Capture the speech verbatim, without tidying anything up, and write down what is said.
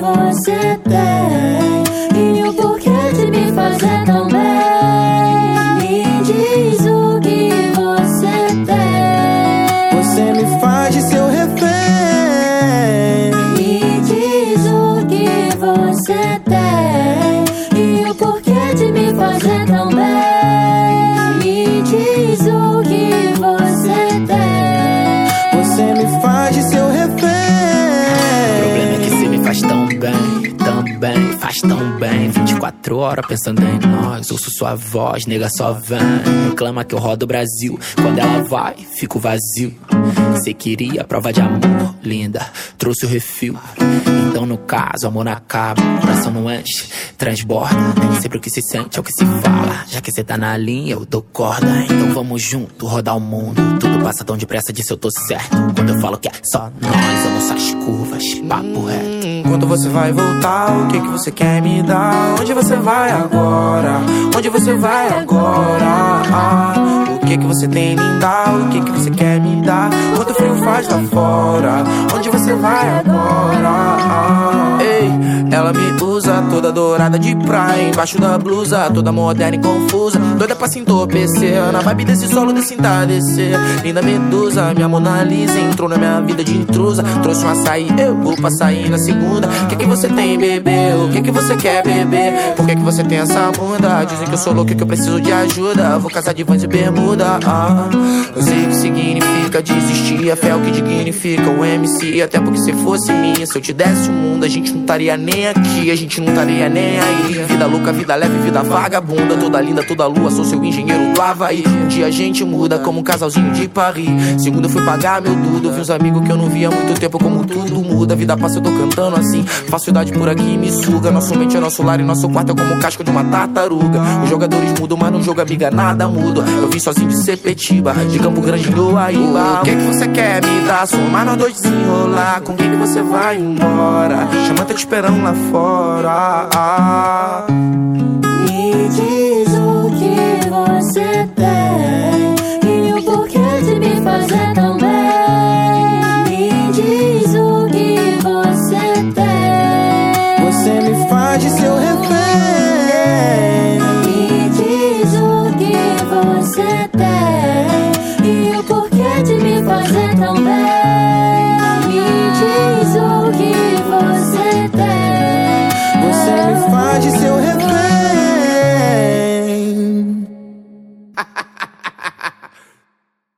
você tem e o porquê de me fazer tão bem. Me diz o que você tem. Você me faz de seu refém. Me diz o que você tem e o porquê de me fazer tão bem. Me diz o que você tem. Você me faz de seu refém. O problema é que você me faz tão bem, tão bem, faz tão bem. Vinte e quatro horas pensando em nós. Ouço sua voz, nega, só vem. Reclama que eu rodo o Brasil. Quando ela vai, fico vazio. Cê queria prova de amor, linda, trouxe o refil. Então no caso, amor não acaba, coração não enche, transborda. Sempre o que se sente é o que se fala. Já que cê tá na linha, eu dou corda. Então vamos junto, rodar o mundo. Tudo passa tão depressa, disso eu tô certo. Quando eu falo que é só nós, eu não só as curvas, papo reto. Hum, quando você vai voltar, o que que você quer me dar? Onde você vai agora? Onde você vai agora? Ah, o que que você tem me dar? O que que você quer me dar? Quanto frio faz lá fora? Onde você vai agora? Ah, ei, ela me usa toda dourada de praia, embaixo da blusa, toda moderna e confusa, doida pra se entorpecer, na vibe desse solo, desse entardecer. Linda medusa, minha Mona Lisa, entrou na minha vida de intrusa. Trouxe um açaí, eu vou pra sair na segunda. O que que você tem, bebê? O que que você quer, bebê? Por que que você tem essa bunda? Dizem que eu sou louco e que eu preciso de ajuda. Vou casar de vans e bermuda. Ah, eu sei o que significa desistir, a fé é o que dignifica o M C. Até porque se fosse minha, se eu te desse o mundo, a gente não estaria nem aqui, a gente não estaria nem aí. Vida louca, vida leve, vida vagabunda, toda linda, toda lua, sou seu engenheiro do Havaí. Um dia a gente muda como um casalzinho de Paris. Segundo eu fui pagar meu tudo, vi uns amigos que eu não via há muito tempo, como tudo muda. Vida passa, eu tô cantando assim, facilidade por aqui me suga. Nosso mente é nosso lar e nosso quarto é como o casco de uma tartaruga. Os jogadores mudam, mas no jogo amiga nada muda. Eu vim sozinho de Sepetiba, de Campo Grande do Aíba. O que que você quer me dar? Somar nós dois desenrolar. Com quem que você vai embora? Chama, tá te esperando lá fora. Ah. Me diz o que você tem e o porquê de me fazer tão bem. Me diz o que você tem. Você me faz de seu refém. Me diz o que você tem e o porquê de me fazer tão bem. Me diz o que você tem. Você me faz de seu refém.